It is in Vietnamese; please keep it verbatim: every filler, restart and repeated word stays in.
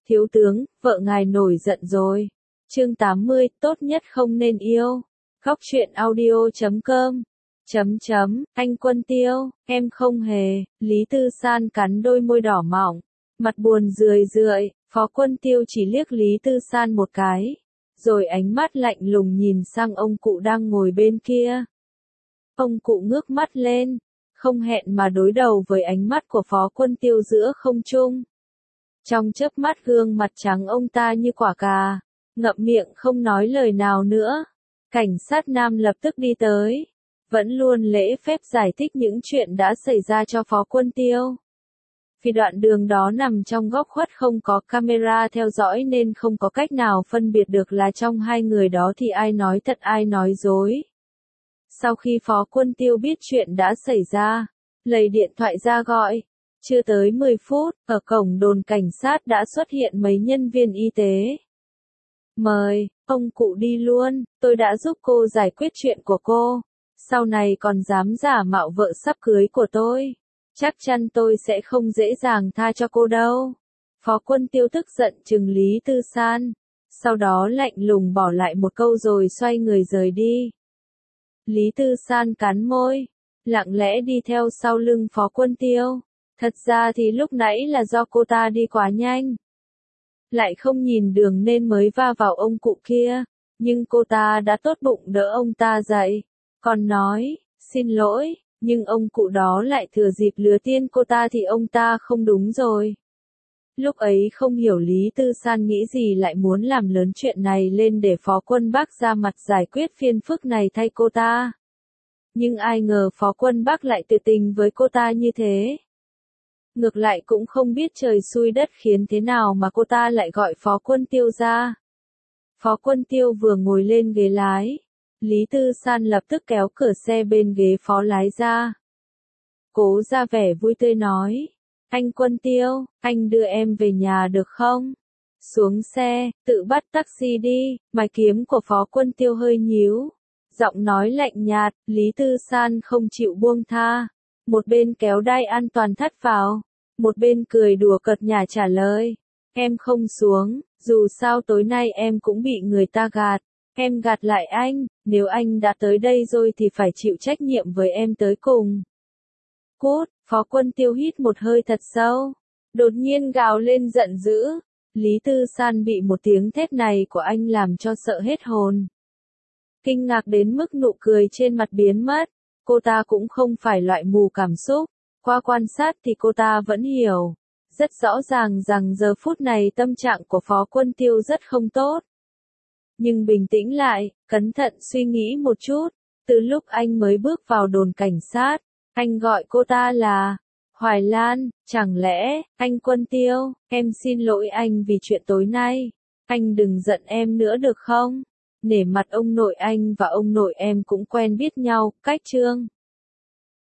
Thiếu tướng, vợ ngài nổi giận rồi. Chương tám mươi, tốt nhất không nên yêu. Góc truyện audio chấm com. Chấm chấm, anh Quân Tiêu, em không hề. Lý Tư San cắn đôi môi đỏ mọng, mặt buồn rười rượi. Phó Quân Tiêu chỉ liếc Lý Tư San một cái, rồi ánh mắt lạnh lùng nhìn sang ông cụ đang ngồi bên kia. Ông cụ ngước mắt lên, không hẹn mà đối đầu với ánh mắt của Phó Quân Tiêu giữa không trung. Trong chớp mắt gương mặt trắng ông ta như quả cà, ngậm miệng không nói lời nào nữa. Cảnh sát nam lập tức đi tới, vẫn luôn lễ phép giải thích những chuyện đã xảy ra cho Phó Quân Tiêu. Vì đoạn đường đó nằm trong góc khuất không có camera theo dõi nên không có cách nào phân biệt được là trong hai người đó thì ai nói thật ai nói dối. Sau khi Phó Quân Tiêu biết chuyện đã xảy ra, lấy điện thoại ra gọi. Chưa tới mười phút, ở cổng đồn cảnh sát đã xuất hiện mấy nhân viên y tế. Mời, ông cụ đi luôn, tôi đã giúp cô giải quyết chuyện của cô. Sau này còn dám giả mạo vợ sắp cưới của tôi. Chắc chắn tôi sẽ không dễ dàng tha cho cô đâu. Phó Quân Tiêu tức giận trừng Lý Tư San. Sau đó lạnh lùng bỏ lại một câu rồi xoay người rời đi. Lý Tư San cắn môi, lặng lẽ đi theo sau lưng Phó Quân Tiêu. Thật ra thì lúc nãy là do cô ta đi quá nhanh. Lại không nhìn đường nên mới va vào ông cụ kia. Nhưng cô ta đã tốt bụng đỡ ông ta dậy. Còn nói, xin lỗi, nhưng ông cụ đó lại thừa dịp lừa tiên cô ta thì ông ta không đúng rồi. Lúc ấy không hiểu Lý Tư San nghĩ gì lại muốn làm lớn chuyện này lên để Phó Quân Bắc ra mặt giải quyết phiền phức này thay cô ta. Nhưng ai ngờ Phó Quân Bắc lại tự tình với cô ta như thế. Ngược lại cũng không biết trời xui đất khiến thế nào mà cô ta lại gọi Phó Quân Tiêu ra. Phó Quân Tiêu vừa ngồi lên ghế lái, Lý Tư San lập tức kéo cửa xe bên ghế phó lái ra. Cố ra vẻ vui tươi nói, anh Quân Tiêu, anh đưa em về nhà được không? Xuống xe, tự bắt taxi đi. Mày kiếm của Phó Quân Tiêu hơi nhíu, giọng nói lạnh nhạt. Lý Tư San không chịu buông tha, một bên kéo đai an toàn thắt vào, một bên cười đùa cợt nhả trả lời, em không xuống, dù sao tối nay em cũng bị người ta gạt. Em gạt lại anh, nếu anh đã tới đây rồi thì phải chịu trách nhiệm với em tới cùng. Cút, Phó Quân Tiêu hít một hơi thật sâu, đột nhiên gào lên giận dữ. Lý Tư San bị một tiếng thét này của anh làm cho sợ hết hồn. Kinh ngạc đến mức nụ cười trên mặt biến mất, cô ta cũng không phải loại mù cảm xúc, qua quan sát thì cô ta vẫn hiểu, rất rõ ràng rằng giờ phút này tâm trạng của Phó Quân Tiêu rất không tốt. Nhưng bình tĩnh lại, cẩn thận suy nghĩ một chút, từ lúc anh mới bước vào đồn cảnh sát, anh gọi cô ta là Hoài Lan, chẳng lẽ, anh Quân Tiêu, em xin lỗi anh vì chuyện tối nay, anh đừng giận em nữa được không? Nể mặt ông nội anh và ông nội em cũng quen biết nhau, cách chương.